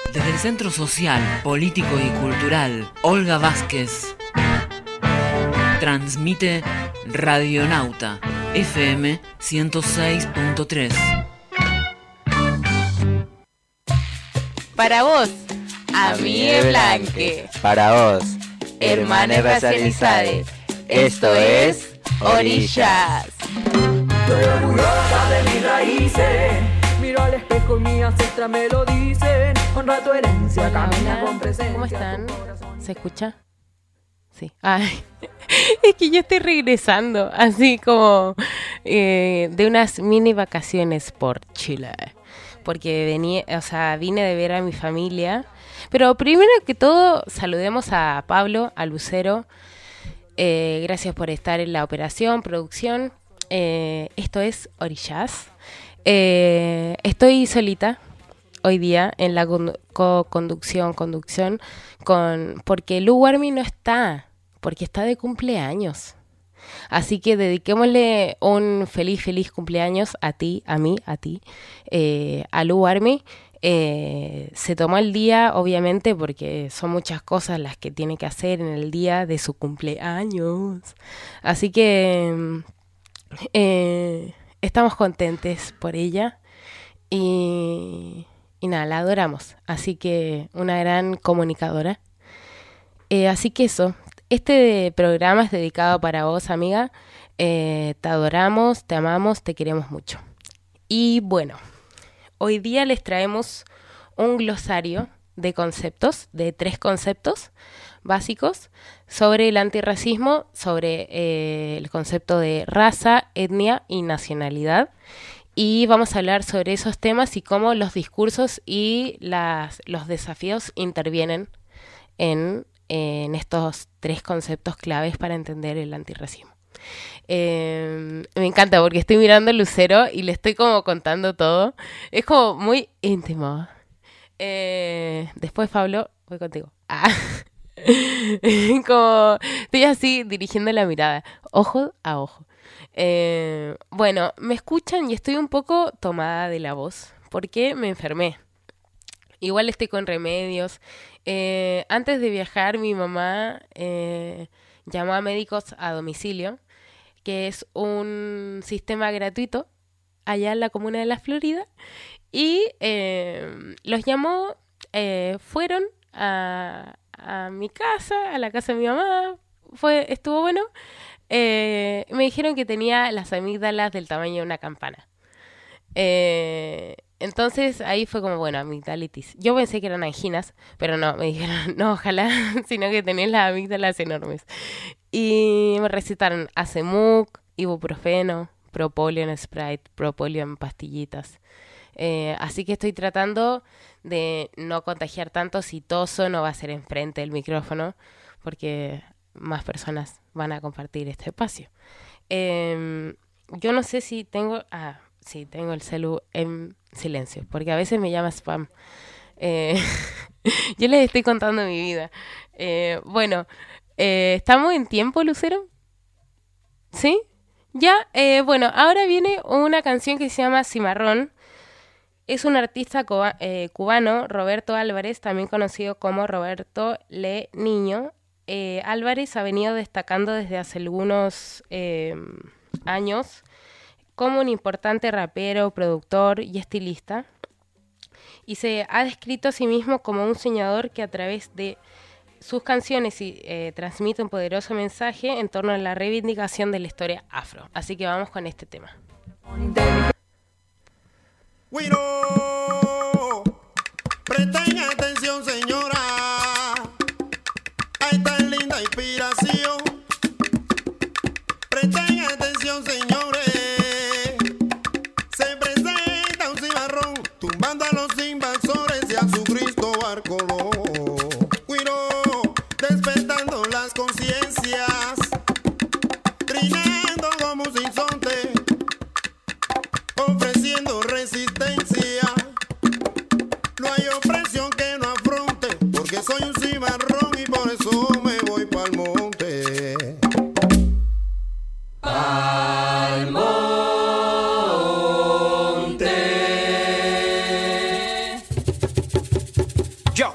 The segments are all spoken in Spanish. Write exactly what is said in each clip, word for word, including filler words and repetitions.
Desde el Centro Social, Político y Cultural Olga Vázquez transmite Radionauta F M ciento seis punto tres. Para vos, amigue Blanque. Para vos, hermanes racializades. Esto es Orillas. Estoy orgullosa de mis raíces. Miro al espejo y mi ancestra me lo dicen. Honra tu herencia, camina con presencia. ¿Cómo están? ¿Se escucha? Sí. Ay, es que yo estoy regresando, así como eh, de unas mini vacaciones por Chile. Porque venía, o sea, vine de ver a mi familia. Pero primero que todo, saludemos a Pablo, a Lucero. Eh, gracias por estar en la operación, producción. Eh, esto es Orillas. Eh, estoy solita hoy día en la co-conducción, conducción, con, porque Lu Warmi no está, porque está de cumpleaños. Así que dediquémosle un feliz, feliz cumpleaños a ti, a mí, a ti, eh, a Lu Warmi. Eh, se tomó el día, obviamente, porque son muchas cosas las que tiene que hacer en el día de su cumpleaños. Así que eh, estamos contentes por ella y, y nada, la adoramos. Así que una gran comunicadora. Eh, así que eso, este programa es dedicado para vos, amiga. Eh, te adoramos, te amamos, te queremos mucho. Y bueno, hoy día les traemos un glosario de conceptos, de tres conceptos básicos sobre el antirracismo, sobre eh, el concepto de raza, etnia y nacionalidad. Y vamos a hablar sobre esos temas y cómo los discursos y las, los desafíos intervienen en, en estos tres conceptos claves para entender el antirracismo. Eh, me encanta porque estoy mirando a Lucero y le estoy como contando todo. Es como muy íntimo. Eh, después, Pablo, voy contigo. Ah. Como estoy así dirigiendo la mirada, ojo a ojo. Eh, bueno, me escuchan y estoy un poco tomada de la voz porque me enfermé. Igual estoy con remedios. Eh, antes de viajar, mi mamá eh, llamó a médicos a domicilio, que es un sistema gratuito allá en la comuna de La Florida, y eh, los llamó, eh, fueron a, a mi casa, a la casa de mi mamá, fue estuvo bueno. Eh, me dijeron que tenía las amígdalas del tamaño de una campana. Eh, entonces ahí fue como, bueno, amigdalitis. Yo pensé que eran anginas, pero no, me dijeron, no, ojalá, sino que tenés las amígdalas enormes. Y me recetaron Acemuc, ibuprofeno, propóleo en Sprite, propóleo en pastillitas. Eh, así que estoy tratando de no contagiar tanto. Si toso, no va a ser enfrente del micrófono, porque más personas van a compartir este espacio. Eh, yo no sé si tengo... Ah, sí, tengo el celu en silencio, porque a veces me llama spam. Eh, yo les estoy contando mi vida. Eh, bueno, eh, ¿estamos en tiempo, Lucero? ¿Sí? Ya, eh, bueno, ahora viene una canción que se llama Cimarrón. Es un artista cuba, eh, cubano, Roberto Álvarez, también conocido como Roberto Le Niño. Eh, Álvarez ha venido destacando desde hace algunos eh, años como un importante rapero, productor y estilista. Y se ha descrito a sí mismo como un soñador que a través de sus canciones y, eh, transmite un poderoso mensaje en torno a la reivindicación de la historia afro. Así que vamos con este tema. Bueno, presten atención, señora, a esta linda inspiración. Presten atención, señores, se presenta un cimarrón tumbando a los invasores y a su Cristóbal Colón. Bueno, despertando las conciencias, trinando como un sinsonte, ofreciendo resistencia.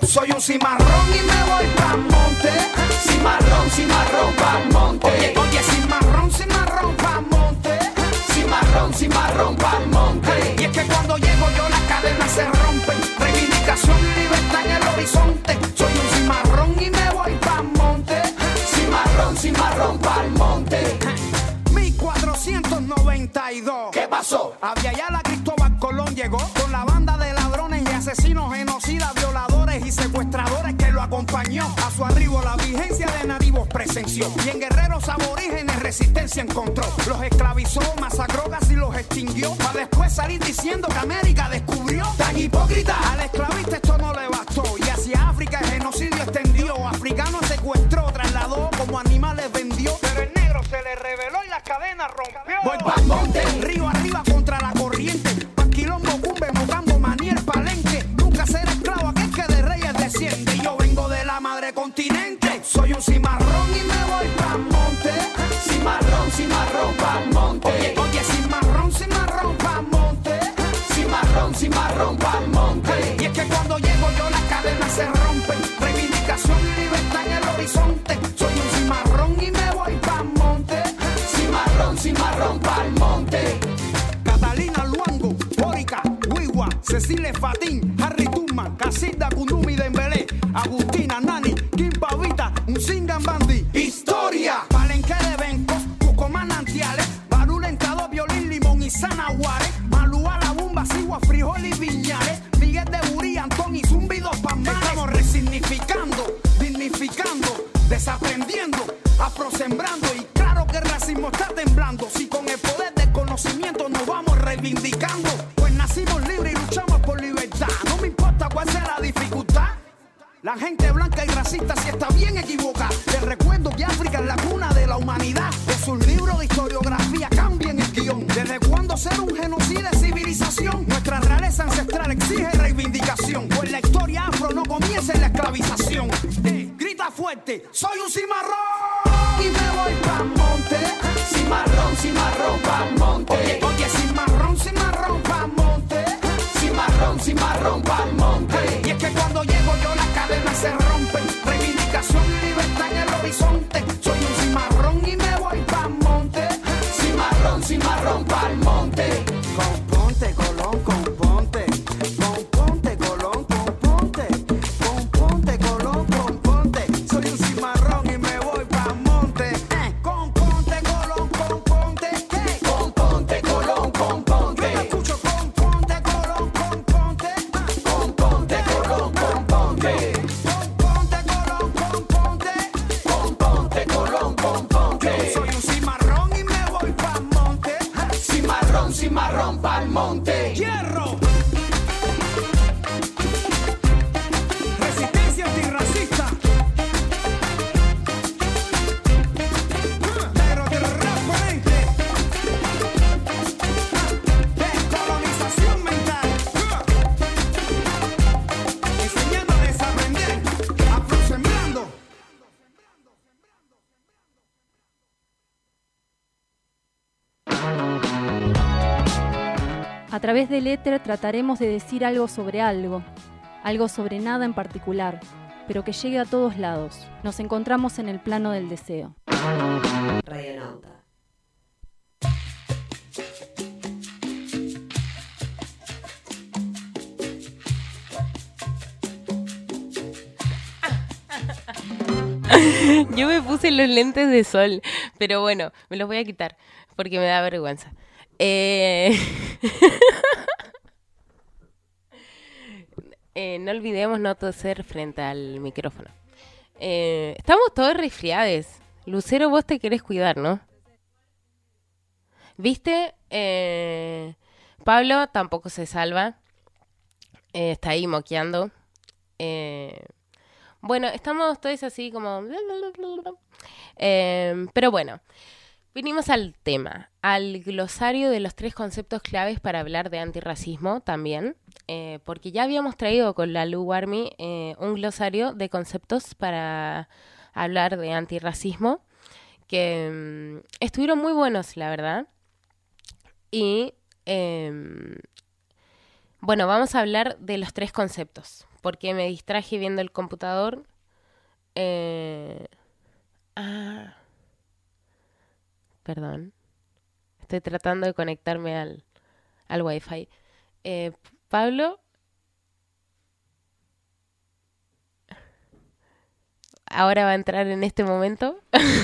Soy un cimarrón y me voy pa'l monte. Cimarrón, cimarrón pa'l monte. Oye, oye, cimarrón, cimarrón pa'l monte. Cimarrón, cimarrón pa'l monte. Y es que cuando llego yo las cadenas se rompen. Reivindicación y libertad en el horizonte. Soy un cimarrón y me voy pa'l monte. Cimarrón, cimarrón pa'l monte. mil cuatrocientos noventa y dos. ¿Qué pasó? Había ya la Cristóbal Colón llegó con la banda de ladrones y asesinos, genocidas, violadores y secuestradores que lo acompañó. A su arribo la vigencia de nativos presenció. Y en guerreros aborígenes resistencia encontró. Los esclavizó, masacró, casi los extinguió. Para después salir diciendo que América descubrió. Tan hipócrita, al esclavista esto no le bastó. Y hacia África el genocidio extendió. Africanos secuestró, trasladó, como animales vendió. Pero el negro se le reveló y las cadenas rompió. Voy pa'l monte, río arriba contra la corriente. Pa' quilombo, cumbe, mocambo, manier, palenque. Nunca seré esclavo, aquel que de reyes desciende. Yo vengo de la madre continente. Soy un cimarrón y me voy pa'l monte. Cimarrón, cimarrón pa'l monte. Oye, oye, cimarrón, cimarrón pa'l monte. Cimarrón, cimarrón pa'l monte. Y es que cuando llego yo las cadenas se rompen. Reivindicación y libertad en el horizonte. Soy un cimarrón y me voy pa'l monte. Cimarrón, cimarrón pa'l monte. Catalina Luango, Bórica, Huigua, Cecilia Fatín, Harry Tuma, Casilda Kundumi Dembélé, Agustina Nani, Kim Pavita, un Bandi. Historia. Palenque de Bencos, Cuco Manantiales, Barul Entrado, Violín, Limón y Zanaguares, Malúa, La Bumba, Sigua, Frijol y Viñales, Miguel de Burí, Antón y Zumbidos Pamales. Estamos resignificando, dignificando, desaprendiendo, afrosembrando y claro que el racismo está temblando. Si con el poder del conocimiento nos vamos reivindicando, pues nacimos libres y luchamos por libertad. No me importa cuál sea la dificultad. La gente blanca y racista si está bien equivocada. Les recuerdo que África es la cuna de la humanidad. De sus libros de historiografía cambien el guión. ¿Desde cuándo ser un genocidio de civilización? Nuestra realeza ancestral exige reivindicación. Pues la historia afro no comienza en la esclavización. Eh, grita fuerte, soy un cimarrón y me voy pa'l monte. Cimarrón, cimarrón pa'l monte. Oye, oye, cimarrón, cimarrón pa'l monte. Cimarrón, cimarrón pa'l monte. Y es que cuando llego yo las cadenas se rompen. Reivindicación y libertad en el horizonte. Soy un cimarrón y me voy pa'l monte. Cimarrón, cimarrón pa'l monte. Componte, Colón, componte. Componte, Colón, componte. Componte, Colón, componte. Soy un cimarrón y me voy pa'l monte. Eh, componte, Colón, componte. ¿Qué? Componte, Colón, componte. Yo te escucho, componte, Colón, componte. Componte, Colón, componte. Componte, Colón, componte. Componte, Colón, componte. Soy un cimarrón y me voy pa'l monte. Cimarrón, cimarrón pa'l monte. ¡Hierro! Resistencia antirracista. Pero de referente. Descolonización mental. Enseñando a desaprender. Afrosembrando. A través del éter trataremos de decir algo sobre algo, algo sobre nada en particular, pero que llegue a todos lados. Nos encontramos en el plano del deseo. Radionauta. Yo me puse los lentes de sol, pero bueno, me los voy a quitar porque me da vergüenza. Eh... eh, no olvidemos no toser frente al micrófono. Eh, estamos todos resfriados. Lucero, vos te querés cuidar, ¿no? ¿Viste? Eh, Pablo tampoco se salva. Eh, está ahí moqueando. Eh, bueno, estamos todos así como... Eh, pero bueno, vinimos al tema, al glosario de los tres conceptos claves para hablar de antirracismo también, eh, porque ya habíamos traído con la Lu Army eh, un glosario de conceptos para hablar de antirracismo que um, estuvieron muy buenos, la verdad. Y eh, Bueno, vamos a hablar de los tres conceptos, porque me distraje viendo el computador. Eh... Ah, perdón. Estoy tratando de conectarme al, al Wi-Fi. Eh, Pablo. Ahora va a entrar en este momento.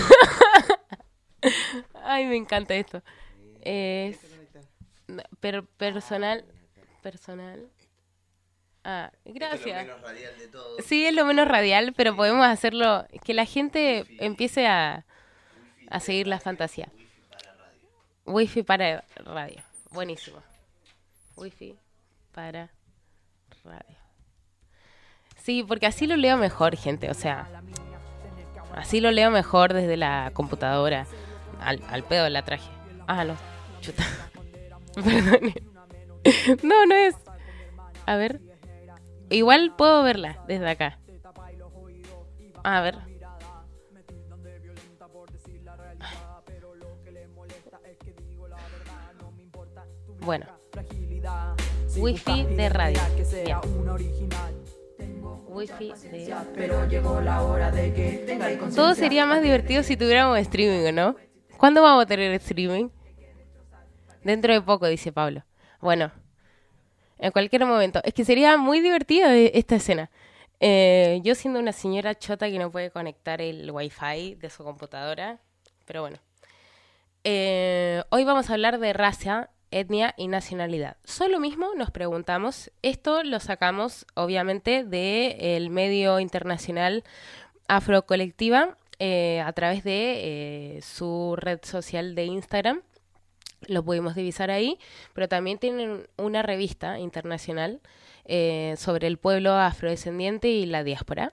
Ay, me encanta esto. Es... no, pero personal... Personal... Ah, gracias. Esto es lo menos radial de todo. Sí, es lo menos radial, pero podemos hacerlo... Que la gente empiece a, a seguir la fantasía. Wi-Fi para radio. Buenísimo. Wi-Fi para radio. Sí, porque así lo leo mejor, gente. O sea, así lo leo mejor desde la computadora. Al, al pedo la traje. Ah, no. Chuta. Perdón. No, no es. A ver. Igual puedo verla desde acá. A ver. Bueno. Wi-Fi de radio. Bien. Wi-Fi de... Pero llegó la hora de que tenga el Todo sería más divertido si tuviéramos streaming, ¿no? ¿Cuándo vamos a tener streaming? Dentro de poco, dice Pablo. Bueno, en cualquier momento. Es que sería muy divertida esta escena. Eh, yo siendo una señora chota que no puede conectar el Wi-Fi de su computadora. Pero bueno. Eh, hoy vamos a hablar de raza, etnia y nacionalidad. Solo mismo nos preguntamos, esto lo sacamos obviamente del medio internacional Afrocolectiva eh, a través de eh, su red social de Instagram, lo pudimos divisar ahí, pero también tienen una revista internacional eh, sobre el pueblo afrodescendiente y la diáspora.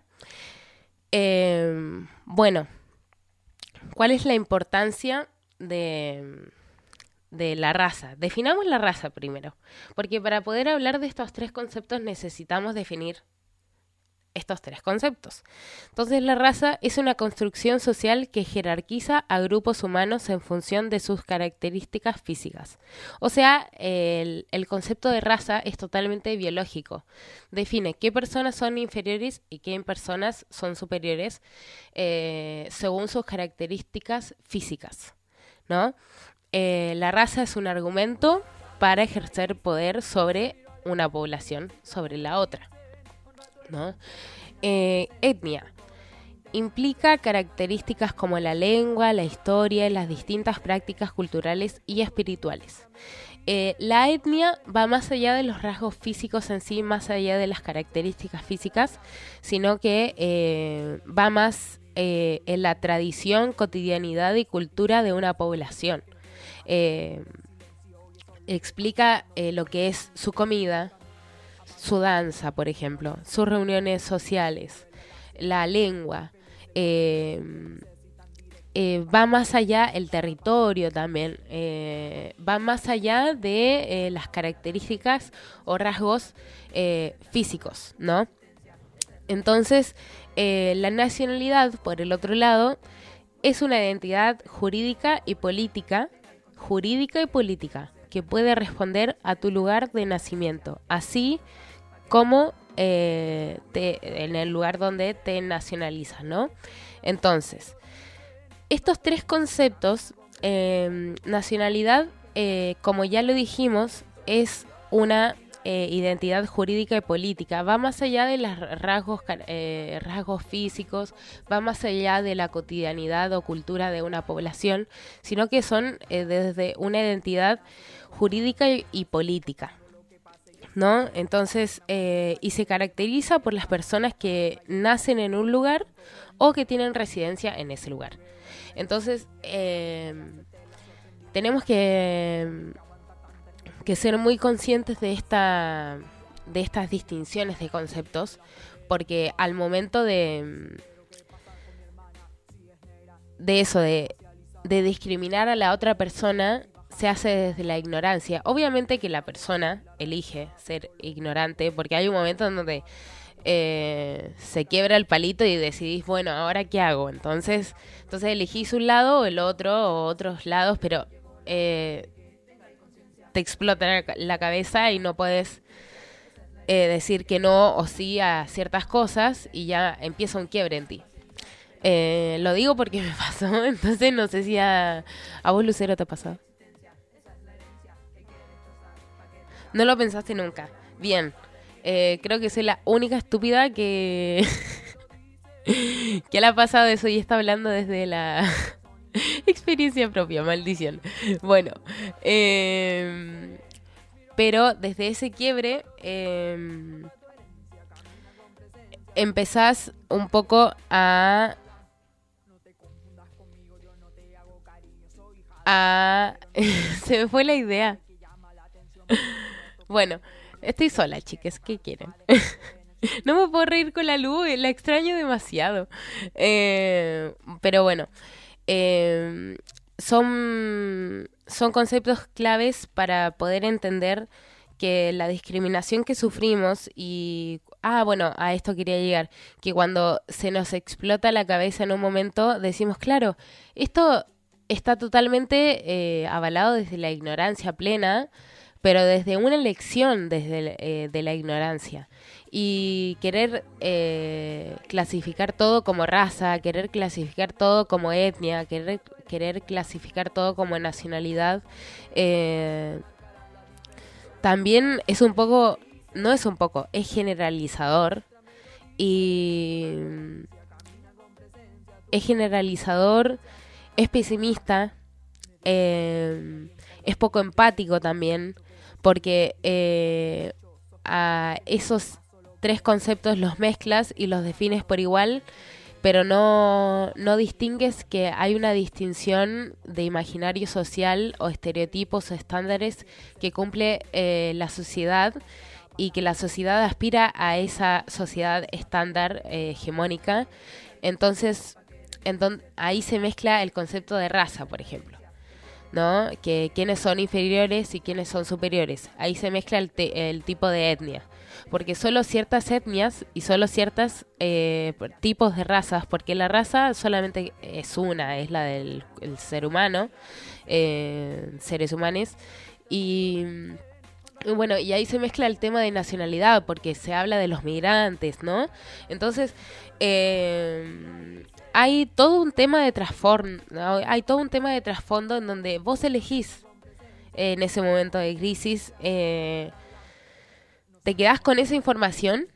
Eh, bueno, ¿cuál es la importancia de... de la raza? Definamos la raza primero, porque para poder hablar de estos tres conceptos necesitamos definir estos tres conceptos. Entonces, la raza es una construcción social que jerarquiza a grupos humanos en función de sus características físicas. O sea, el, el concepto de raza es totalmente biológico. Define qué personas son inferiores y qué personas son superiores eh, según sus características físicas, ¿no? Eh, la raza es un argumento para ejercer poder sobre una población, sobre la otra, ¿no? Eh, etnia implica características como la lengua, la historia, las distintas prácticas culturales y espirituales. Eh, la etnia va más allá de los rasgos físicos en sí, más allá de las características físicas, sino que eh, va más eh, en la tradición, cotidianidad y cultura de una población. Eh, explica eh, lo que es su comida, su danza, por ejemplo, sus reuniones sociales, la lengua, eh, eh, va más allá el territorio también, eh, va más allá de eh, las características o rasgos eh, físicos, ¿no? Entonces, eh, la nacionalidad, por el otro lado, es una identidad jurídica y política jurídica y política que puede responder a tu lugar de nacimiento, así como eh, te, en el lugar donde te nacionalizas, ¿no? Entonces, estos tres conceptos, eh, nacionalidad, eh, como ya lo dijimos, es una eh, identidad jurídica y política, va más allá de los rasgos, eh, rasgos físicos, va más allá de la cotidianidad o cultura de una población, sino que son eh, desde una identidad jurídica y, y política, ¿no? Entonces, eh, y se caracteriza por las personas que nacen en un lugar o que tienen residencia en ese lugar. Entonces, eh, tenemos que... que ser muy conscientes de esta de estas distinciones de conceptos, porque al momento de de eso, de, de discriminar a la otra persona, se hace desde la ignorancia. Obviamente que la persona elige ser ignorante, porque hay un momento en donde eh, se quiebra el palito y decidís, bueno, ¿ahora qué hago? Entonces, entonces elegís un lado o el otro, o otros lados, pero... Eh, te explota la cabeza y no puedes eh, decir que no o sí a ciertas cosas y ya empieza un quiebre en ti. Eh, lo digo porque me pasó, entonces no sé si a, a vos, Lucero, te ha pasado. No lo pensaste nunca. Bien. Eh, creo que soy la única estúpida que... que le ha pasado eso y está hablando desde la experiencia propia, maldición. Bueno. Eh, pero desde ese quiebre... Eh, empezás un poco a... a... Se me fue la idea. Bueno, estoy sola, chicas. ¿Qué quieren? No me puedo reír con la luz, la extraño demasiado. Eh, pero bueno, eh, son, son conceptos claves para poder entender que la discriminación que sufrimos y... Ah, bueno, a esto quería llegar. Que cuando se nos explota la cabeza en un momento, decimos, claro, esto está totalmente eh, avalado desde la ignorancia plena, pero desde una elección desde eh, de la ignorancia. Y querer eh, clasificar todo como raza, querer clasificar todo como etnia, querer, querer clasificar todo como nacionalidad, eh, también es un poco, no es un poco, es generalizador. Y es generalizador, es pesimista, eh, es poco empático también, porque eh, a esos tres conceptos los mezclas y los defines por igual, pero no, no distingues que hay una distinción de imaginario social o estereotipos o estándares que cumple eh, la sociedad y que la sociedad aspira a esa sociedad estándar eh, hegemónica. Entonces, enton- ahí se mezcla el concepto de raza, por ejemplo, ¿no? Que quiénes son inferiores y quiénes son superiores. Ahí se mezcla el, te- el tipo de etnia. Porque solo ciertas etnias y solo ciertos eh, tipos de razas, porque la raza solamente es una, es la del el ser humano, eh, seres humanos, y, y bueno, y ahí se mezcla el tema de nacionalidad, porque se habla de los migrantes, ¿no? Entonces, eh, hay todo un tema de trasfondo, ¿no? Hay todo un tema de trasfondo en donde vos elegís eh, en ese momento de crisis, eh, ¿te quedás con esa información,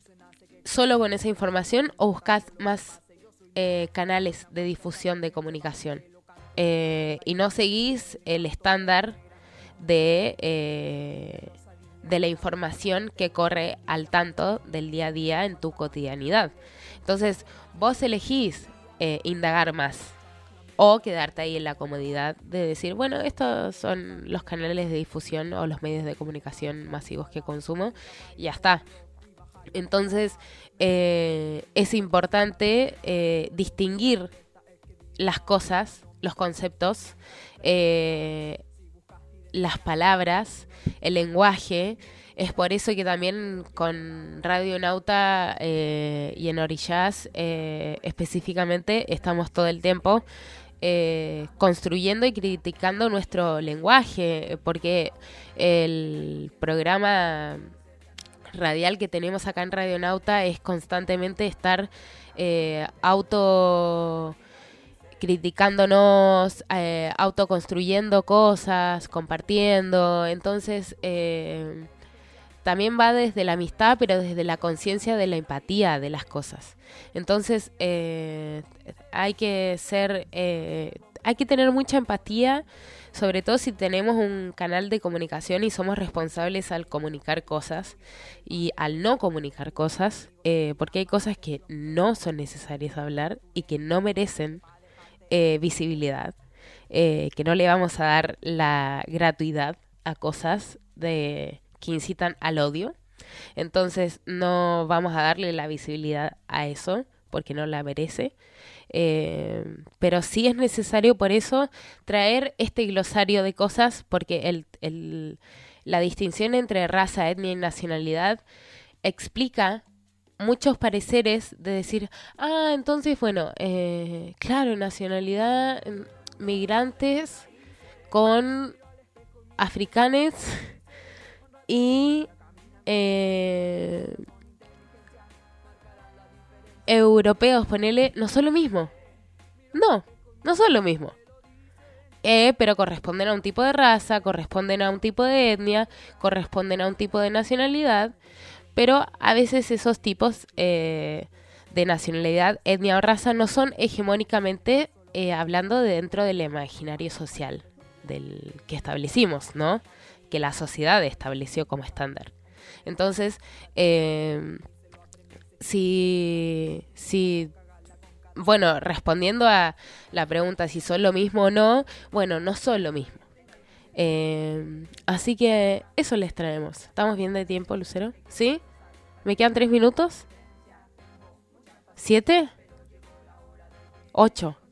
solo con esa información, o buscás más eh, canales de difusión de comunicación? Eh, y no seguís el estándar de, eh, de la información que corre al tanto del día a día en tu cotidianidad. Entonces, vos elegís eh, indagar más o quedarte ahí en la comodidad de decir, bueno, estos son los canales de difusión o los medios de comunicación masivos que consumo y ya está. Entonces, eh, es importante eh, distinguir las cosas, los conceptos, eh, las palabras, el lenguaje. Es por eso que también con Radio Nauta eh, y en Orishas eh, específicamente estamos todo el tiempo eh, construyendo y criticando nuestro lenguaje, porque el programa radial que tenemos acá en Radio Nauta es constantemente estar eh, auto criticándonos, eh, autoconstruyendo cosas, compartiendo. Entonces eh, también va desde la amistad, pero desde la conciencia de la empatía de las cosas. Entonces eh, hay que ser, eh, hay que tener mucha empatía, sobre todo si tenemos un canal de comunicación y somos responsables al comunicar cosas y al no comunicar cosas, eh, porque hay cosas que no son necesarias hablar y que no merecen eh, visibilidad, eh, que no le vamos a dar la gratuidad a cosas de que incitan al odio. Entonces no vamos a darle la visibilidad a eso porque no la merece. Eh, pero sí es necesario por eso traer este glosario de cosas, porque el, el, la distinción entre raza, etnia y nacionalidad explica muchos pareceres de decir, ah, entonces, bueno, eh, claro, nacionalidad, migrantes con africanes y eh, europeos, ponele, no son lo mismo. No, no son lo mismo. Eh, pero corresponden a un tipo de raza, corresponden a un tipo de etnia, corresponden a un tipo de nacionalidad, pero a veces esos tipos eh, de nacionalidad, etnia o raza no son hegemónicamente eh, hablando de dentro del imaginario social del que establecimos, ¿no? Que la sociedad estableció como estándar. Entonces, eh, si, si, bueno, respondiendo a la pregunta si son lo mismo o no, bueno, no son lo mismo. Eh, así que eso les traemos. ¿Estamos bien de tiempo, Lucero? ¿Sí? ¿Me quedan tres minutos? ¿Siete? ¿Ocho?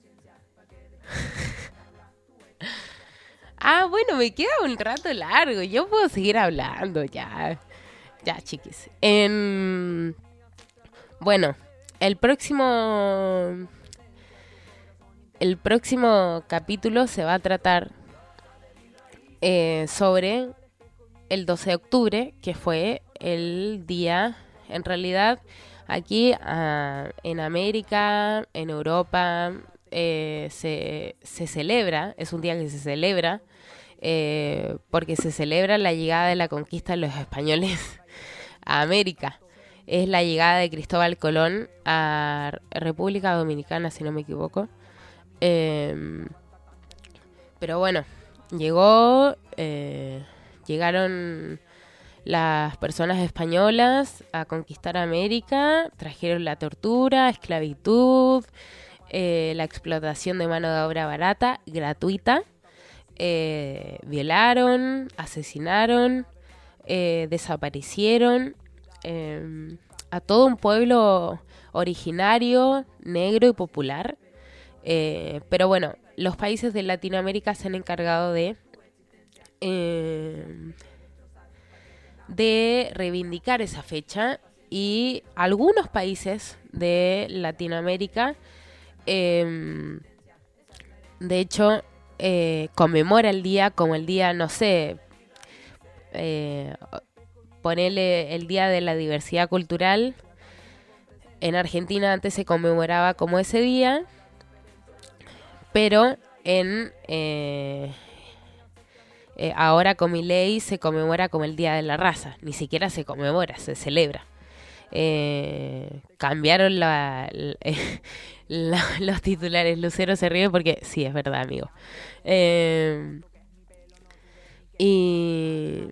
Ah, bueno, me queda un rato largo. Yo puedo seguir hablando ya. Ya, chiquis. En... Bueno, el próximo... El próximo capítulo se va a tratar eh, sobre el doce de octubre, que fue el día, en realidad, aquí uh, en América, en Europa, eh, se, se celebra, es un día que se celebra, eh, porque se celebra la llegada de la conquista de los españoles a América. Es la llegada de Cristóbal Colón a República Dominicana, si no me equivoco. Eh, pero bueno, llegó, eh, llegaron las personas españolas a conquistar América, trajeron la tortura, esclavitud, eh, la explotación de mano de obra barata, gratuita, eh, violaron, asesinaron, eh, desaparecieron eh, a todo un pueblo originario, negro y popular. Eh, pero bueno, los países de Latinoamérica se han encargado de eh, de reivindicar esa fecha, y algunos países de Latinoamérica eh, de hecho eh, conmemora el día como el día, no sé, eh, ponele el día de la diversidad cultural. En Argentina antes se conmemoraba como ese día, pero en eh, eh, ahora con Milei se conmemora como el Día de la Raza. Ni siquiera se conmemora, se celebra. Eh, cambiaron la, la, la, los titulares. Lucero se ríe porque sí, es verdad, amigo. Eh, y,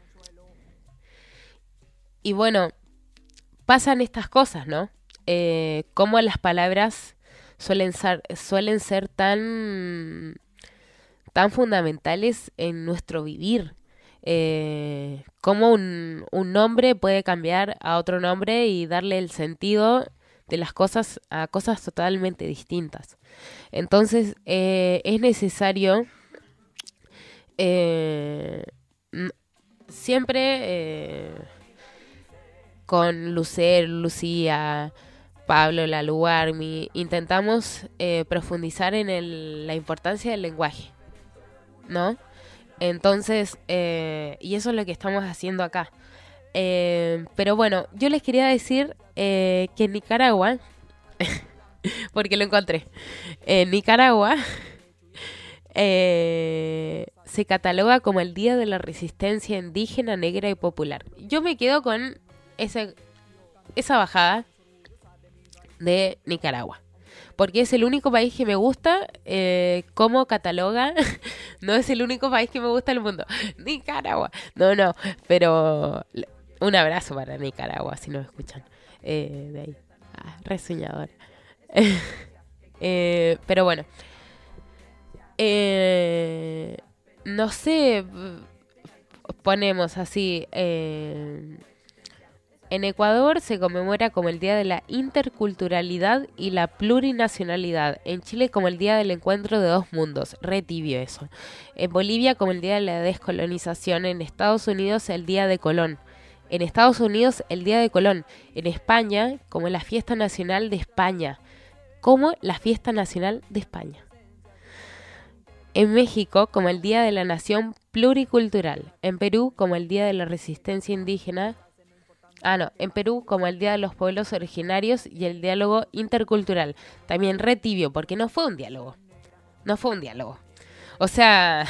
y bueno, pasan estas cosas, ¿no? Eh, cómo las palabras suelen ser, suelen ser tan, tan fundamentales en nuestro vivir. Eh, cómo un, un nombre puede cambiar a otro nombre y darle el sentido de las cosas a cosas totalmente distintas. Entonces, eh, es necesario eh, siempre eh, con Lucero, Lucía, Pablo, Laluarmi, intentamos eh, profundizar en el, la importancia del lenguaje, ¿no? Entonces, eh, y eso es lo que estamos haciendo acá. Eh, pero bueno, yo les quería decir eh, que en Nicaragua, porque lo encontré, en Nicaragua eh, se cataloga como el Día de la Resistencia Indígena, Negra y Popular. Yo me quedo con ese, esa bajada de Nicaragua, porque es el único país que me gusta eh, cómo cataloga. No es el único país que me gusta en el mundo, Nicaragua, no, no, pero un abrazo para Nicaragua, si no me escuchan eh, de ahí, ah, re soñadora. eh, pero bueno, eh, no sé, ponemos así, eh, en Ecuador se conmemora como el Día de la Interculturalidad y la Plurinacionalidad. En Chile como el Día del Encuentro de Dos Mundos. Re tibio eso. En Bolivia como el Día de la Descolonización. En Estados Unidos el Día de Colón. En Estados Unidos el Día de Colón. En España como la Fiesta Nacional de España. Como la Fiesta Nacional de España. En México como el Día de la Nación Pluricultural. En Perú como el Día de la Resistencia Indígena Ah, no, en Perú como el Día de los Pueblos Originarios y el diálogo intercultural. También re tibio, porque no fue un diálogo. No fue un diálogo. O sea...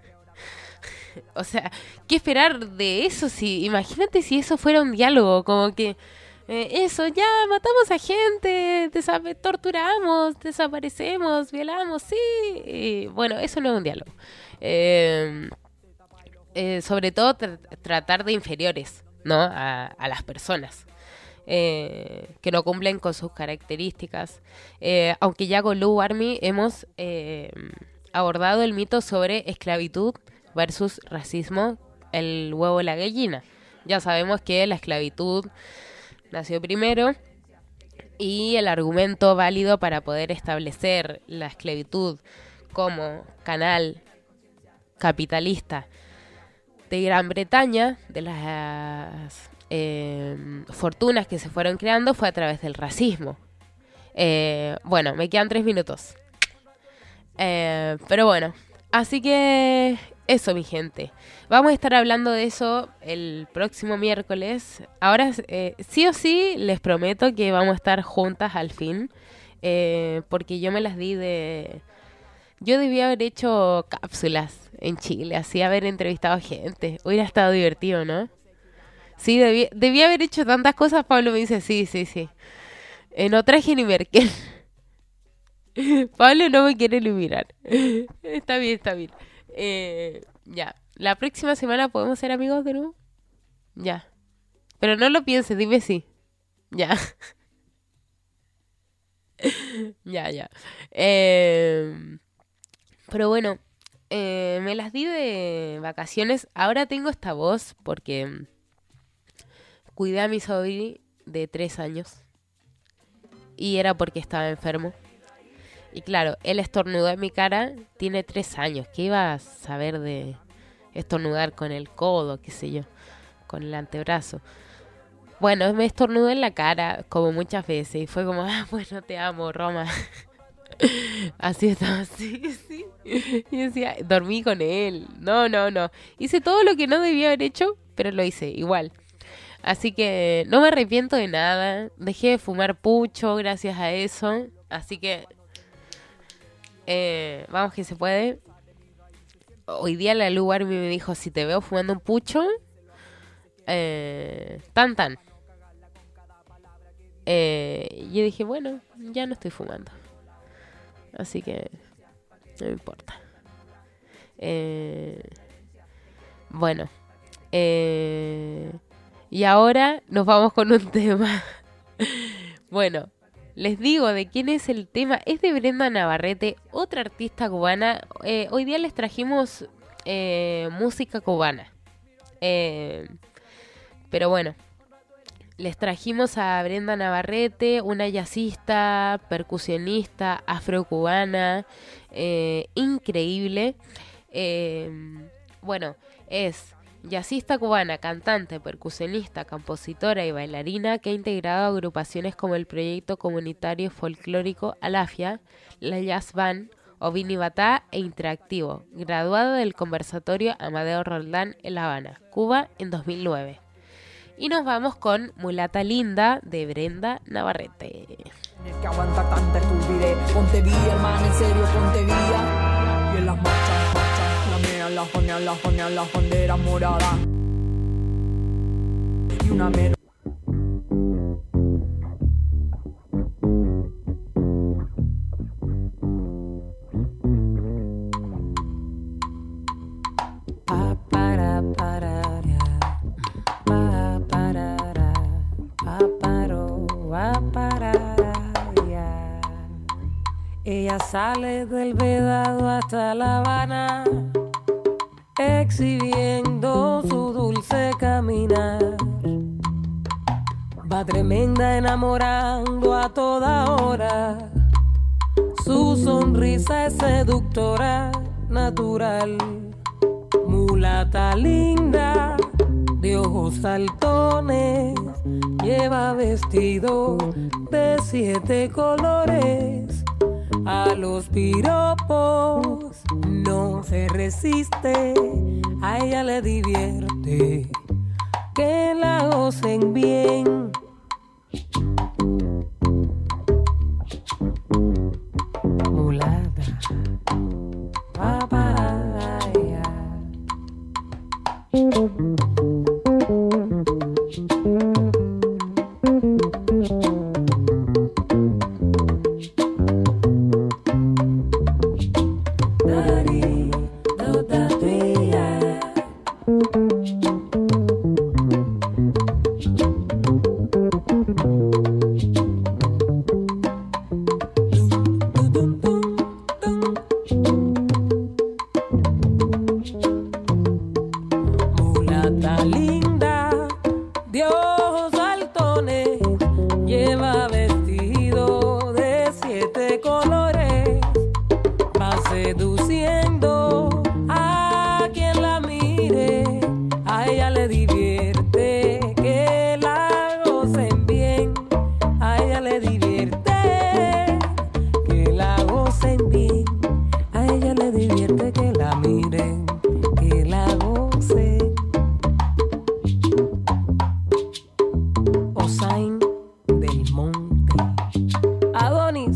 o sea, ¿qué esperar de eso? Si imagínate si eso fuera un diálogo, como que... Eh, eso, ya matamos a gente, desa- torturamos, desaparecemos, violamos, sí. Y, bueno, eso no es un diálogo. Eh, eh, sobre todo tra- tratar de inferiores, ¿no? A, a las personas eh, que no cumplen con sus características. Eh, aunque ya con Lou Army hemos eh, abordado el mito sobre esclavitud versus racismo, el huevo y la gallina. Ya sabemos que la esclavitud nació primero y el argumento válido para poder establecer la esclavitud como canal capitalista de Gran Bretaña, de las eh, fortunas que se fueron creando, fue a través del racismo. Eh, bueno, me quedan tres minutos. Eh, pero bueno, así que eso, mi gente. Vamos a estar hablando de eso el próximo miércoles. Ahora, eh, sí o sí, les prometo que vamos a estar juntas al fin. Eh, porque yo me las di de... Yo debía haber hecho cápsulas en Chile, así haber entrevistado gente. Hubiera estado divertido, ¿no? Sí, debí, debía haber hecho tantas cosas. Pablo me dice, sí, sí, sí. Eh, no traje ni Merkel. Pablo no me quiere iluminar. Está bien, está bien. Eh, ya. La próxima semana podemos ser amigos de nuevo. Ya. Pero no lo pienses, dime sí. Ya. ya, ya. Eh, pero bueno, eh, me las di de vacaciones. Ahora tengo esta voz porque cuidé a mi sobrino de tres años. Y era porque estaba enfermo. Y claro, él estornudó en mi cara, tiene tres años. ¿Qué iba a saber de estornudar con el codo, qué sé yo, con el antebrazo? Bueno, me estornudó en la cara como muchas veces y fue como, ah, bueno, te amo, Roma. Así estaba, así, sí. Y decía, dormí con él. No, no, no. Hice todo lo que no debía haber hecho, pero lo hice igual. Así que no me arrepiento de nada. Dejé de fumar pucho gracias a eso. Así que... Eh, vamos que se puede. Hoy día la Lu Army me dijo, si te veo fumando un pucho, eh, tan tan. Eh, y yo dije, bueno, ya no estoy fumando. Así que no me importa. Eh, bueno. Eh, y ahora nos vamos con un tema. Bueno. Les digo de quién es el tema. Es de Brenda Navarrete, otra artista cubana. Eh, hoy día les trajimos eh, música cubana. Eh, pero bueno, les trajimos a Brenda Navarrete, una jazzista, percusionista, afrocubana, eh, increíble. Eh, bueno, es... jazzista cubana, cantante, percusionista, compositora y bailarina que ha integrado agrupaciones como el proyecto comunitario folclórico Alafia, la Jazz Band, Ovini Batá e Interactivo, graduada del Conversatorio Amadeo Roldán en La Habana, Cuba, en dos mil nueve. Y nos vamos con Mulata Linda de Brenda Navarrete. Tienes que aguantar tanta estupidez. Ponte vía, hermano, en serio, ponte vía. Y en las marchas, marchas, flamean las joneas, las joneas, las banderas moradas. Y una mero. Pa para para pa para pa paro pa para ya. Ella sale del Vedado hasta La Habana, exhibiendo su dulce caminar. Va tremenda enamorando a toda hora. Su sonrisa es seductora, natural. Mulata linda, de ojos saltones, lleva vestido de siete colores. A los piropos no se resiste, a ella le divierte que la gocen bien. Mulata, pa para allá. Dari, do da tuya. Mulata linda, de ojos saltones, lleva vestido de siete colores, va seduciendo a quien la mire, a ella le divierte que la gocen bien, a ella le divierte que la gocen bien, a ella le divierte que la miren, que la gocen. Osain del Monte, Adonis.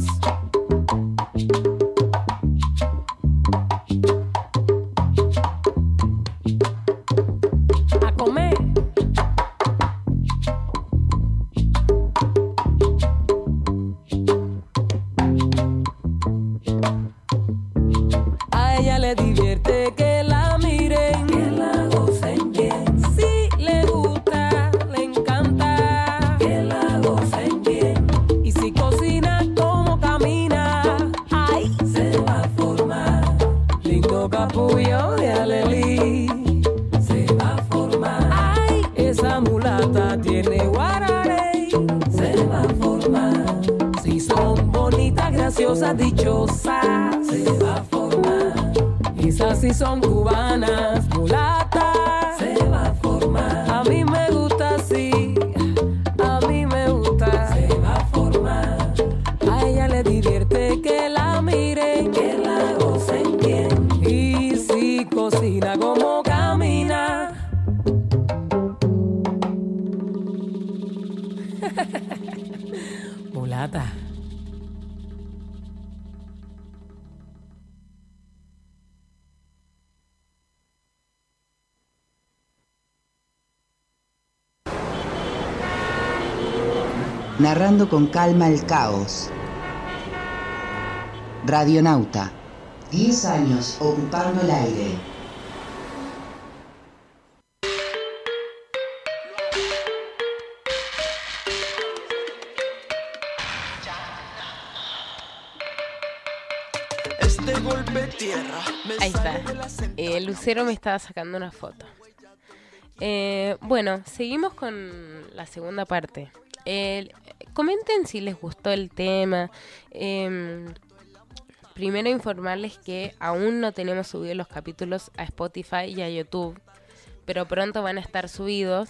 A comer. A ella le divierte que la miren, que la gocen bien. Si le gusta, le encanta, que la gocen bien. Y si cocina como camina, ahí se va a formar lindo capullo de alelí. Se va a formar, ay, esa mulata tiene guararey. Se va a formar, si son bonitas, graciosas, dichosas, se va a formar. Esas sí son cubanas, mulatas, se va a formar. A mí me gusta así, a mí me gusta, se va a formar. A ella le divierte que la miren, que la gocen bien. Y si cocina como camina, mulata. Narrando con calma el caos. Radionauta. Diez años ocupando el aire. Este golpe tierra me Ahí sale está. de la sen- Eh, Lucero me estaba sacando una foto. Eh, bueno, seguimos con la segunda parte. Eh, comenten si les gustó el tema. Eh, primero informarles que aún no tenemos subidos los capítulos a Spotify y a YouTube, pero pronto van a estar subidos.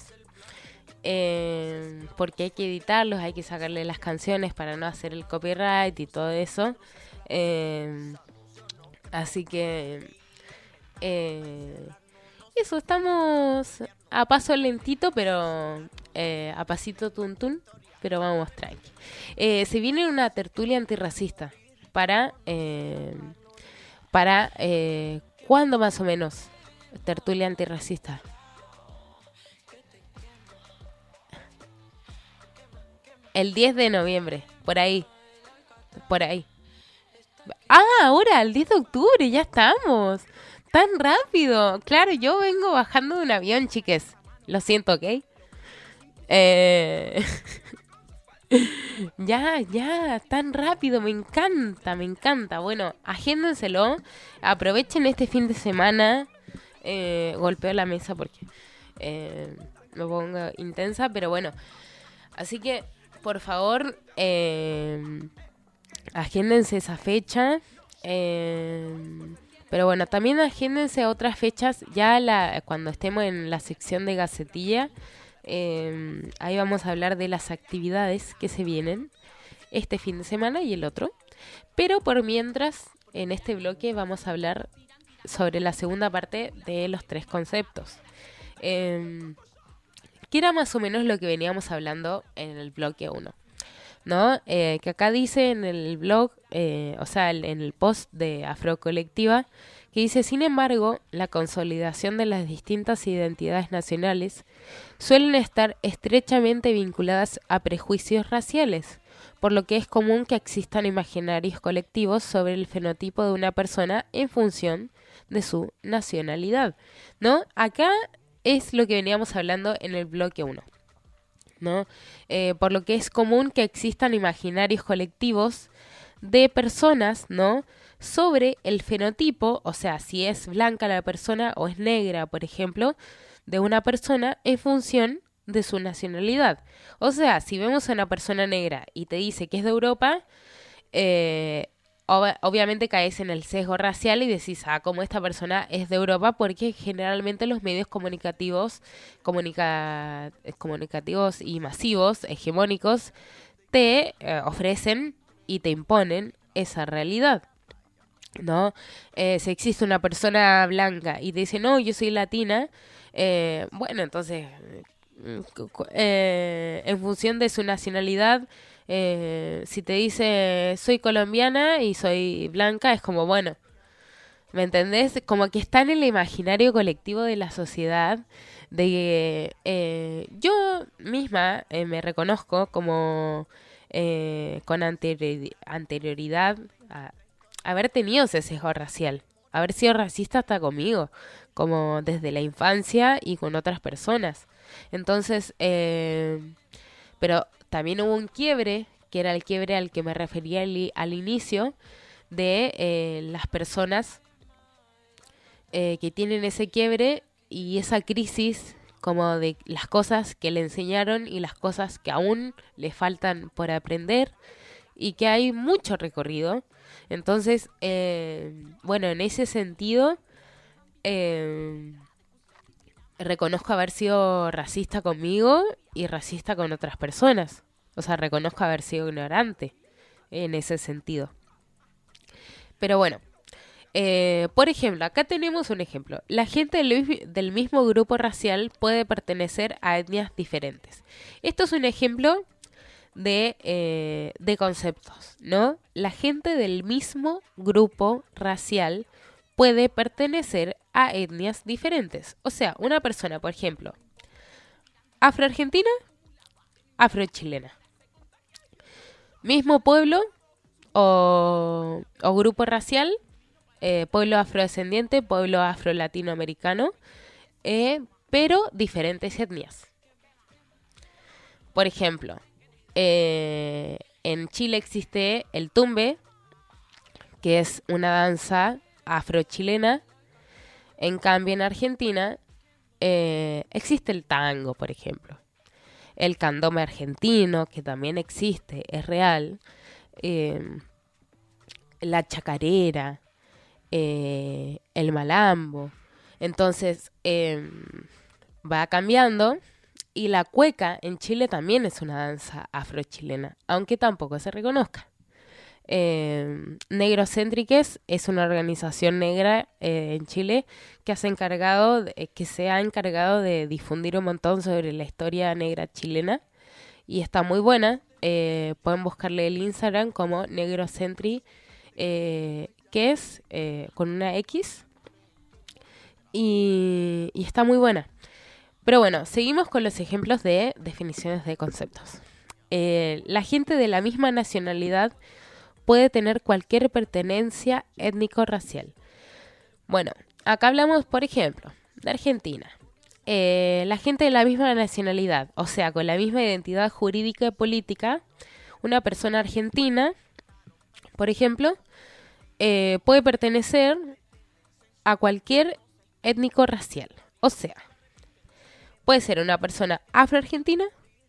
Eh, porque hay que editarlos, hay que sacarle las canciones para no hacer el copyright y todo eso. Eh, así que eh, eso, estamos a paso lentito, pero eh, a pasito tuntún, pero vamos tranqui. Eh, se viene una tertulia antirracista para eh, para eh, ¿cuándo más o menos? Tertulia antirracista. El diez de noviembre, por ahí. Por ahí. Ah, ahora, el diez de octubre, ya estamos. Tan rápido. Claro, yo vengo bajando de un avión, chiques. Lo siento, ¿ok? Eh... ya, ya, tan rápido. Me encanta, me encanta. Bueno, agéndenselo. Aprovechen este fin de semana. Eh, golpeo la mesa porque eh, me pongo intensa, pero bueno. Así que, por favor, eh, agéndense esa fecha. Eh, pero bueno, también agéndense otras fechas. Ya la, cuando estemos en la sección de Gacetilla, eh, ahí vamos a hablar de las actividades que se vienen este fin de semana y el otro. Pero por mientras, en este bloque vamos a hablar sobre la segunda parte de los tres conceptos. Eh, que era más o menos lo que veníamos hablando en el bloque uno, ¿no? Eh, que acá dice en el blog, eh, o sea, el, en el post de Afrocolectiva, que dice, sin embargo, la consolidación de las distintas identidades nacionales suelen estar estrechamente vinculadas a prejuicios raciales, por lo que es común que existan imaginarios colectivos sobre el fenotipo de una persona en función de su nacionalidad, ¿no? Acá es lo que veníamos hablando en el bloque uno, ¿no? Eh, por lo que es común que existan imaginarios colectivos de personas, ¿no?, sobre el fenotipo, o sea, si es blanca la persona o es negra, por ejemplo, de una persona en función de su nacionalidad. O sea, si vemos a una persona negra y te dice que es de Europa, eh, ob- obviamente caes en el sesgo racial y decís, ah, como esta persona es de Europa, porque generalmente los medios comunicativos, comunica- comunicativos y masivos, hegemónicos, te eh, ofrecen y te imponen esa realidad, ¿no? Eh, si existe una persona blanca y te dice, no, yo soy latina, eh, bueno, entonces, eh, en función de su nacionalidad, eh, si te dice, soy colombiana y soy blanca, es como, bueno, ¿me entendés? Como que está en el imaginario colectivo de la sociedad, de que eh, yo misma eh, me reconozco como eh, con anteriori- anterioridad a haber tenido ese sesgo racial, haber sido racista hasta conmigo, como desde la infancia y con otras personas. Entonces, eh, pero también hubo un quiebre, que era el quiebre al que me refería al, al inicio, de eh, las personas eh, que tienen ese quiebre y esa crisis como de las cosas que le enseñaron y las cosas que aún le faltan por aprender y que hay mucho recorrido. Entonces, eh, bueno, en ese sentido, eh, reconozco haber sido racista conmigo y racista con otras personas. O sea, reconozco haber sido ignorante en ese sentido. Pero bueno, eh, por ejemplo, acá tenemos un ejemplo. La gente del, del mismo grupo racial puede pertenecer a etnias diferentes. Esto es un ejemplo de, eh, de conceptos, ¿no? La gente del mismo grupo racial puede pertenecer a etnias diferentes. O sea, una persona, por ejemplo, afroargentina, afrochilena. Mismo pueblo o, o grupo racial, eh, pueblo afrodescendiente, pueblo afro-latinoamericano, eh, pero diferentes etnias. Por ejemplo, Eh, en Chile existe el tumbe, que es una danza afrochilena. En cambio, en Argentina eh, existe el tango, por ejemplo. El candombe argentino, que también existe, es real. Eh, la chacarera, eh, el malambo. Entonces, eh, va cambiando. Y la cueca en Chile también es una danza afrochilena, aunque tampoco se reconozca. Eh, Negrocéntriques es una organización negra eh, en Chile que, se, encargado de, que se ha encargado de difundir un montón sobre la historia negra chilena y está muy buena. Eh, pueden buscarle el Instagram como Negrocentri, eh, que es eh, con una X, y, y está muy buena. Pero bueno, seguimos con los ejemplos de definiciones de conceptos. Eh, la gente de la misma nacionalidad puede tener cualquier pertenencia étnico-racial. Bueno, acá hablamos, por ejemplo, de Argentina. Eh, la gente de la misma nacionalidad, o sea, con la misma identidad jurídica y política, una persona argentina, por ejemplo, eh, puede pertenecer a cualquier étnico-racial. O sea, puede ser una persona afroargentina,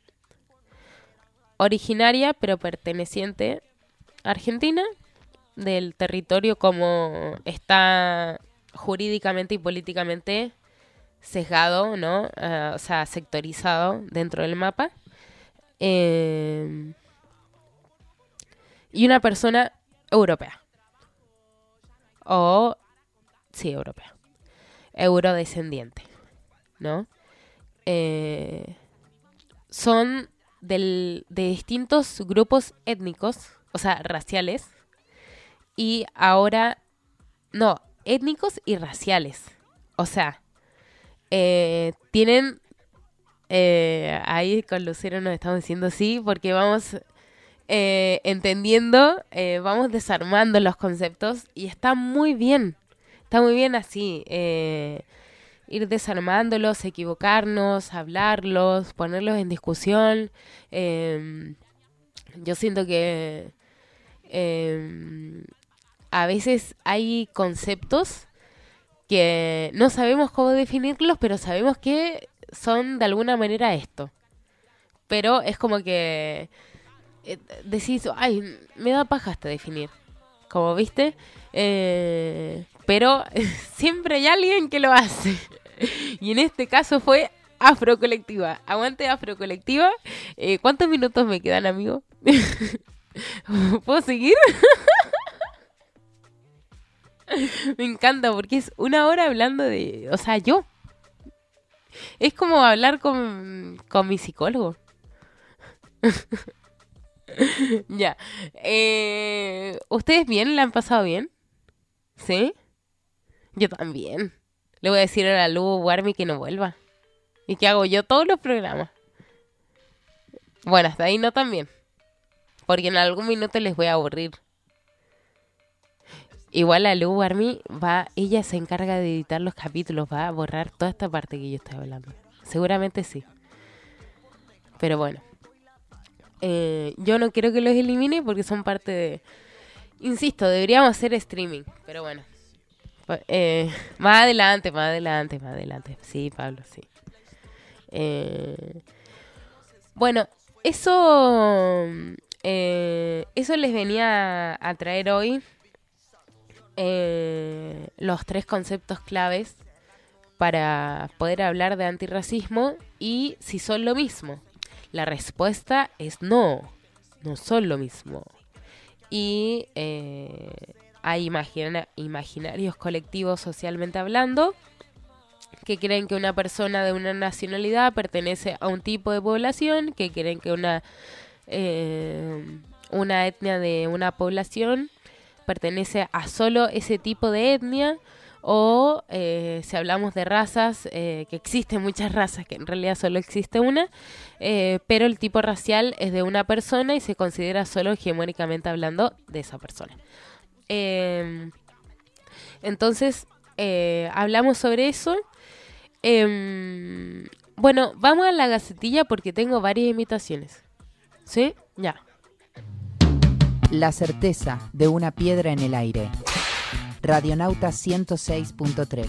originaria pero perteneciente a Argentina, del territorio como está jurídicamente y políticamente sesgado, ¿no? Uh, o sea, sectorizado dentro del mapa. Eh, y una persona europea. O, sí, europea. Eurodescendiente, ¿no? Eh, son del, de distintos grupos étnicos, o sea, raciales, y ahora, no, étnicos y raciales. O sea, eh, tienen, eh, ahí con Lucero nos estamos diciendo sí, porque vamos eh, entendiendo, eh, vamos desarmando los conceptos y está muy bien, está muy bien así, eh, ir desarmándolos, equivocarnos, hablarlos, ponerlos en discusión. Eh, yo siento que eh, a veces hay conceptos que no sabemos cómo definirlos, pero sabemos que son de alguna manera esto. Pero es como que eh, decís, ay, me da paja hasta definir. Como viste, eh, pero siempre hay alguien que lo hace. Y en este caso fue Afrocolectiva. Aguante Afrocolectiva. Eh, ¿Cuántos minutos me quedan, amigo? ¿Puedo seguir? Me encanta porque es una hora hablando de... O sea, yo. Es como hablar con, con mi psicólogo. Ya. Eh, ¿Ustedes bien? ¿La han pasado bien? ¿Sí? Yo también. Le voy a decir a la Lu Warmi que no vuelva. Y que hago yo todos los programas. Bueno, hasta ahí no tan bien. Porque en algún minuto les voy a aburrir. Igual la Lu Warmi va, ella se encarga de editar los capítulos, va a borrar toda esta parte que yo estoy hablando. Seguramente sí. Pero bueno. Eh, yo no quiero que los elimine porque son parte de... Insisto, deberíamos hacer streaming. Pero bueno. Eh, más adelante, más adelante, más adelante. Sí, Pablo, sí. Eh, bueno, eso... Eh, eso les venía a traer hoy. Eh, los tres conceptos claves para poder hablar de antirracismo y si son lo mismo. La respuesta es no, no son lo mismo. Y eh, hay imagina- imaginarios colectivos socialmente hablando que creen que una persona de una nacionalidad pertenece a un tipo de población, que creen que una, eh, una etnia de una población pertenece a solo ese tipo de etnia, o eh, si hablamos de razas, eh, que existen muchas razas, que en realidad solo existe una, eh, pero el tipo racial es de una persona y se considera solo hegemónicamente hablando de esa persona. Eh, entonces, eh, hablamos sobre eso. Eh, bueno, vamos a la gacetilla porque tengo varias imitaciones. ¿Sí? Ya. La certeza de una piedra en el aire. Radionauta ciento seis punto tres.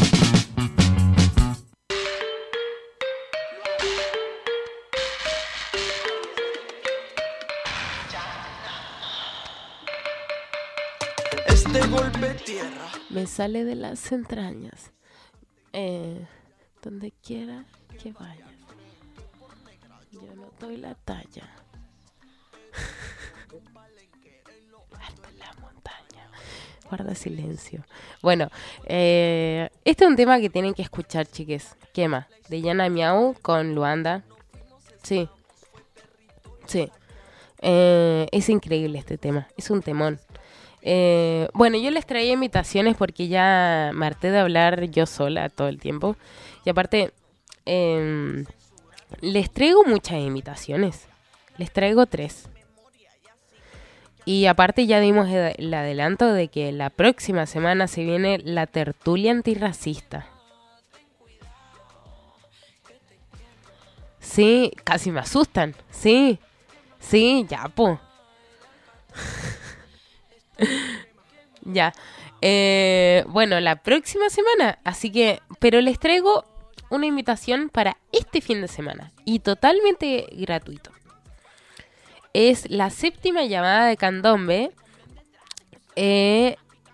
Este golpe tierra me sale de las entrañas. Eh, donde quiera que vayas. Yo no doy la talla. Alto en la montaña. Guarda silencio. Bueno, eh, este es un tema que tienen que escuchar, chiques. Quema, de Yana Miau con Luanda. Sí. Sí. Eh, es increíble este tema. Es un temón. Eh, bueno, yo les traía imitaciones porque ya me harté de hablar yo sola todo el tiempo. Y aparte, eh, les traigo muchas imitaciones. Les traigo tres. Y aparte ya dimos el adelanto de que la próxima semana se viene la tertulia antirracista. Sí, casi me asustan. Sí, sí, ya, po. Ya. Eh, bueno, la próxima semana. Así que, pero les traigo una invitación para este fin de semana. Y totalmente gratuito. Es la séptima llamada de Candombe. Eh,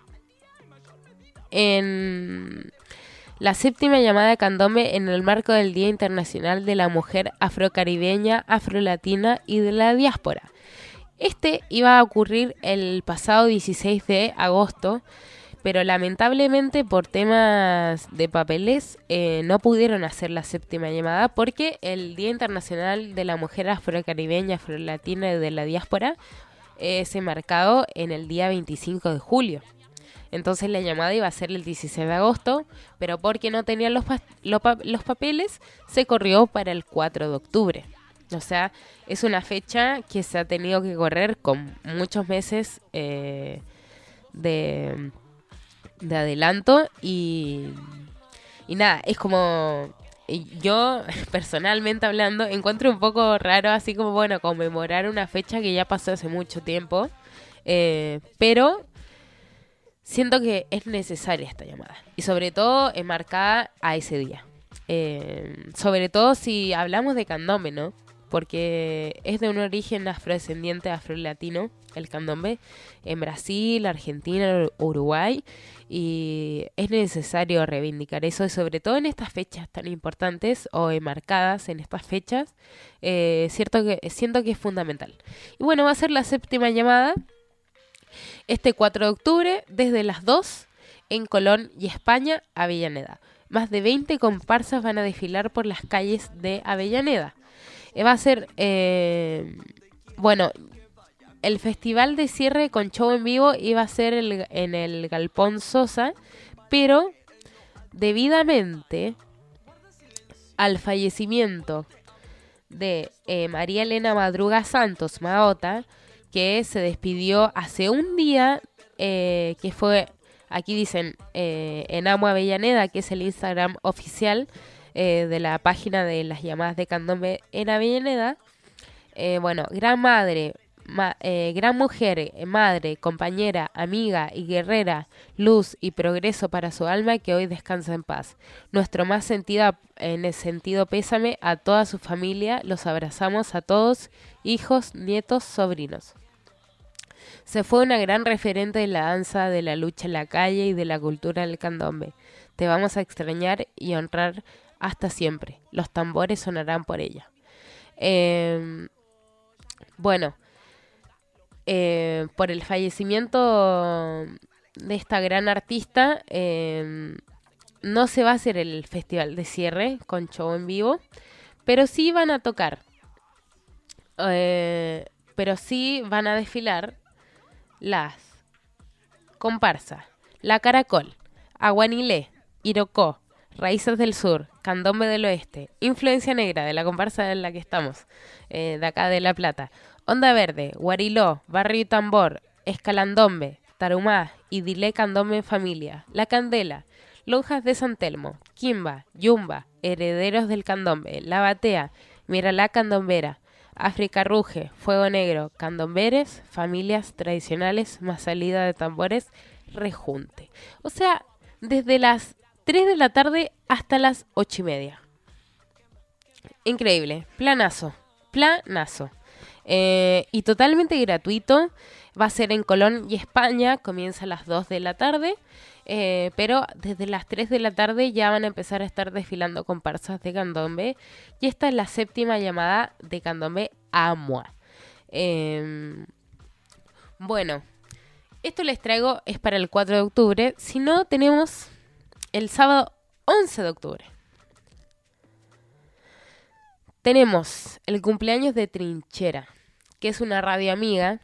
en la séptima llamada de Candombe en el marco del Día Internacional de la Mujer Afrocaribeña, Afrolatina y de la Diáspora. Este iba a ocurrir el pasado dieciséis de agosto, pero lamentablemente por temas de papeles eh, no pudieron hacer la séptima llamada porque el Día Internacional de la Mujer Afrocaribeña, Afrolatina y de la Diáspora eh, se marcado en el día veinticinco de julio. Entonces la llamada iba a ser el dieciséis de agosto, pero porque no tenían los, pa- los, pa- los papeles, se corrió para el cuatro de octubre. O sea, es una fecha que se ha tenido que correr con muchos meses eh, de... de adelanto y, y nada, es como yo personalmente hablando encuentro un poco raro así como bueno conmemorar una fecha que ya pasó hace mucho tiempo, eh, pero siento que es necesaria esta llamada y sobre todo enmarcada a ese día, eh, sobre todo si hablamos de candombe, ¿no? Porque es de un origen afrodescendiente afrolatino, el candombe, en Brasil, Argentina, Uruguay, y es necesario reivindicar eso, y sobre todo en estas fechas tan importantes o enmarcadas en estas fechas, eh, cierto que, siento que es fundamental. Y bueno, va a ser la séptima llamada este cuatro de octubre desde las dos en Colón y España, Avellaneda. Más de veinte comparsas van a desfilar por las calles de Avellaneda. Va a ser, eh, bueno, el festival de cierre con show en vivo iba a ser el, en el Galpón Sosa, pero debidamente al fallecimiento de eh, María Elena Madruga Santos Maota, que se despidió hace un día, eh, que fue, aquí dicen, eh, en Amo Avellaneda, que es el Instagram oficial Eh, de la página de las llamadas de candombe en Avellaneda. Eh, bueno, gran madre, ma, eh, gran mujer, eh, madre, compañera, amiga y guerrera, luz y progreso para su alma, que hoy descansa en paz. Nuestro más sentido, en el sentido pésame a toda su familia, los abrazamos a todos, hijos, nietos, sobrinos. Se fue una gran referente de la danza, de la lucha en la calle y de la cultura del candombe. Te vamos a extrañar y honrar hasta siempre. Los tambores sonarán por ella. Eh, bueno, eh, por el fallecimiento de esta gran artista, eh, no se va a hacer el festival de cierre con show en vivo, pero sí van a tocar. Eh, pero sí van a desfilar las comparsas La Caracol, Aguanilé, Irocó, Raíces del Sur, Candombe del Oeste, Influencia Negra, de la comparsa en la que estamos, eh, de acá de La Plata, Onda Verde, Guariló, Barrio Tambor, Escalandombe, Tarumá, Idilé Candombe en Familia, La Candela, Lonjas de San Telmo, Quimba, Yumba, Herederos del Candombe, La Batea, Miralá Candombera, África Ruge, Fuego Negro, Candomberes, Familias Tradicionales, más salida de tambores, Rejunte. O sea, desde las tres de la tarde hasta las ocho y media. Increíble, planazo, planazo. Eh, y totalmente gratuito. Va a ser en Colón y España, comienza a las dos de la tarde. Eh, pero desde las tres de la tarde ya van a empezar a estar desfilando comparsas de candombe. Y esta es la séptima llamada de candombe Amua. Eh, bueno, esto les traigo es para el cuatro de octubre. Si no, tenemos el sábado once de octubre. Tenemos el cumpleaños de Trinchera, que es una radio amiga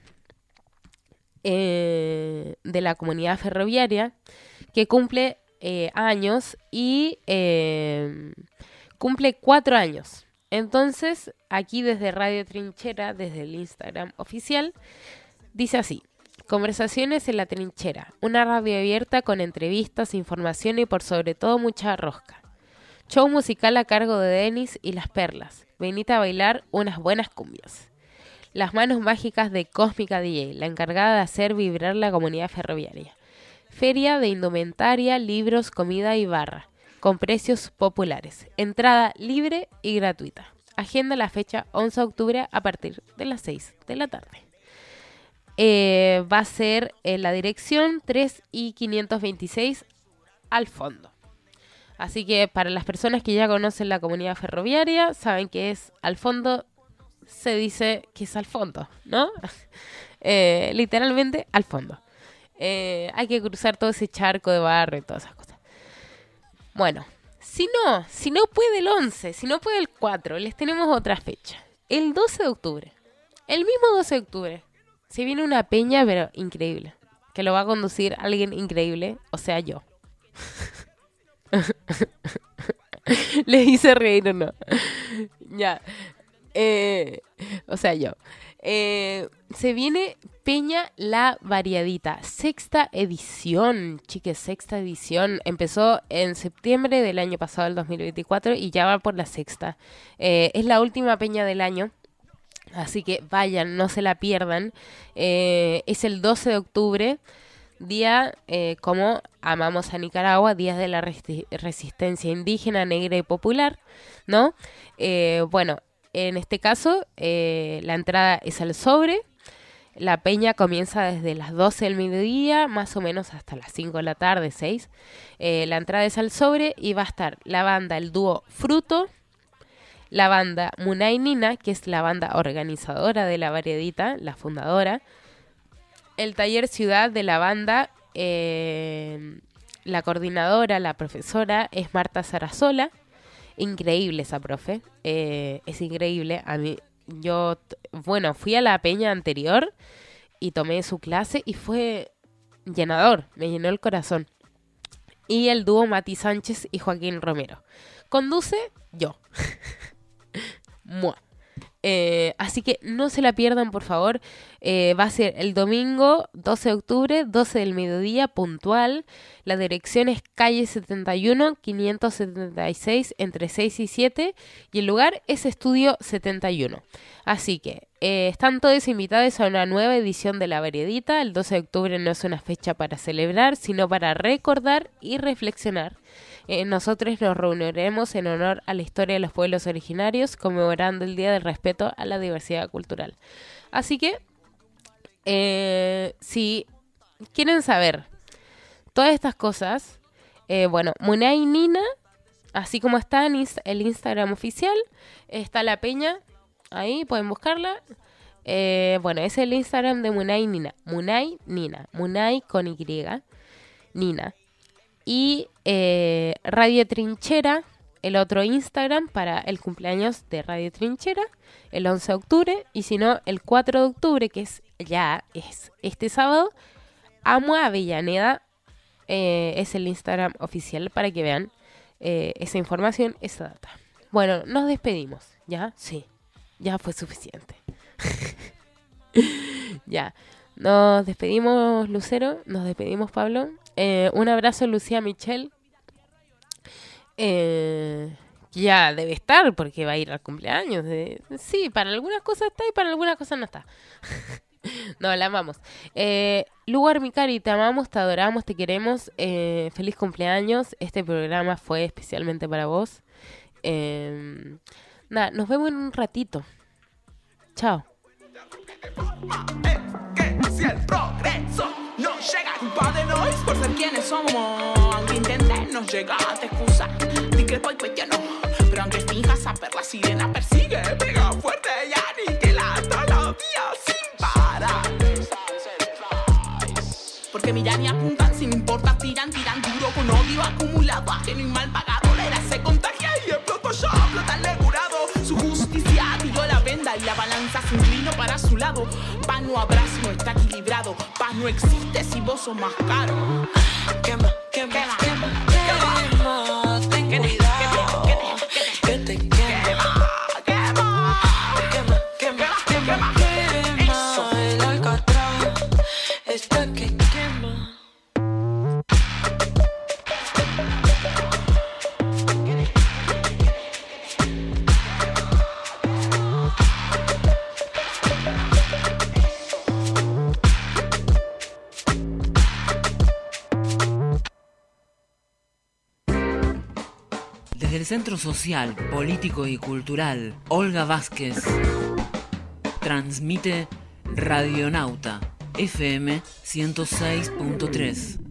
eh, de la comunidad ferroviaria, que cumple eh, años y eh, cumple cuatro años. Entonces, aquí desde Radio Trinchera, desde el Instagram oficial, dice así: Conversaciones en la Trinchera, una radio abierta con entrevistas, información y por sobre todo mucha rosca. Show musical a cargo de Denis y Las Perlas. Venite a bailar unas buenas cumbias. Las manos mágicas de Cósmica D J, la encargada de hacer vibrar la comunidad ferroviaria. Feria de indumentaria, libros, comida y barra, con precios populares. Entrada libre y gratuita. Agenda la fecha once de octubre a partir de las seis de la tarde. Eh, va a ser en la dirección tres y quinientos veintiséis al fondo. Así que para las personas que ya conocen la comunidad ferroviaria, saben que es al fondo, se dice que es al fondo, ¿no? eh, literalmente al fondo. Eh, hay que cruzar todo ese charco de barro y todas esas cosas. Bueno, si no, si no puede el once, si no puede el cuatro, les tenemos otra fecha. El doce de octubre. El mismo doce de octubre. Se viene una peña, pero increíble. Que lo va a conducir alguien increíble, o sea, yo. ¿Les hice reír o no? Ya. Eh, o sea, yo. Eh, se viene Peña La Variadita, sexta edición, chiques, sexta edición. Empezó en septiembre del año pasado, el dos mil veinticuatro, y ya va por la sexta. Eh, es la última peña del año, así que vayan, no se la pierdan. Eh, es el doce de octubre, día eh, como amamos a Nicaragua, días de la resi- resistencia indígena, negra y popular, ¿no? Eh, bueno, en este caso, eh, la entrada es al sobre. La peña comienza desde las doce del mediodía, más o menos hasta las cinco de la tarde, seis. Eh, la entrada es al sobre y va a estar la banda, el dúo Fruto, la banda Munay Nina, que es la banda organizadora de La Variadita, la fundadora, el taller Ciudad de la banda, eh, la coordinadora, la profesora es Marta Sarasola. Increíble esa profe, eh, es increíble. A mí, yo, bueno, fui a la peña anterior y tomé su clase y fue llenador, me llenó el corazón. Y el dúo Mati Sánchez y Joaquín Romero. Conduce yo. Mua. Eh, así que no se la pierdan, por favor. Eh, va a ser el domingo doce de octubre, doce del mediodía, puntual. La dirección es calle setenta y uno, quinientos setenta y seis, entre seis y siete. Y el lugar es Estudio setenta y uno. Así que eh, están todos invitados a una nueva edición de La Variadita. El doce de octubre no es una fecha para celebrar, sino para recordar y reflexionar. Eh, nosotros nos reuniremos en honor a la historia de los pueblos originarios, conmemorando el Día del Respeto a la Diversidad Cultural. Así que, eh, si quieren saber todas estas cosas, eh, bueno, Munay Nina, así como está en inst- el Instagram oficial, está la peña, ahí pueden buscarla. Eh, bueno, es el Instagram de Munay Nina, Munay Nina, Munay con Y, Nina. Y eh, Radio Trinchera, el otro Instagram para el cumpleaños de Radio Trinchera, el once de octubre. Y si no, el cuatro de octubre, que es ya es este sábado, Amo a Avellaneda, eh, es el Instagram oficial para que vean eh, esa información, esa data. Bueno, nos despedimos, ¿ya? Sí, ya fue suficiente. Ya, nos despedimos, Lucero, nos despedimos, Pablo. Eh, un abrazo, Lucía Michelle. Eh, ya debe estar porque va a ir al cumpleaños. De, sí, para algunas cosas está y para algunas cosas no está. No, la amamos. Eh, Lugar Micari, te amamos, te adoramos, te queremos. Eh, feliz cumpleaños. Este programa fue especialmente para vos. Eh, nada, nos vemos en un ratito. Chao. Si el progreso no llega, culpa de nosotros por ser quienes somos. Aunque intenten no llegar, te excusa. Di que voy cuestiono, pero aunque finjas saber, la sirena persigue. Pega fuerte y aniquila todos los días sin parar. Porque miran y apuntan sin importar, tiran, tiran duro con odio acumulado, ajeno y mal pagado. La era se contagia y el Photoshop lo tan legurado. Su justicia tiró la venda y la balanza se inclinó para su lado. Paz no habrá si no está equilibrado. Paz no existe si vos sos más caro. Quema, quema, quema, quema, quema. Ten cuidado, que te quema, quema, quema, quema, quema, quema. Eso, el alcatraz está que quema. Desde el Centro Social, Político y Cultural Olga Vázquez transmite Radionauta F M ciento seis punto tres.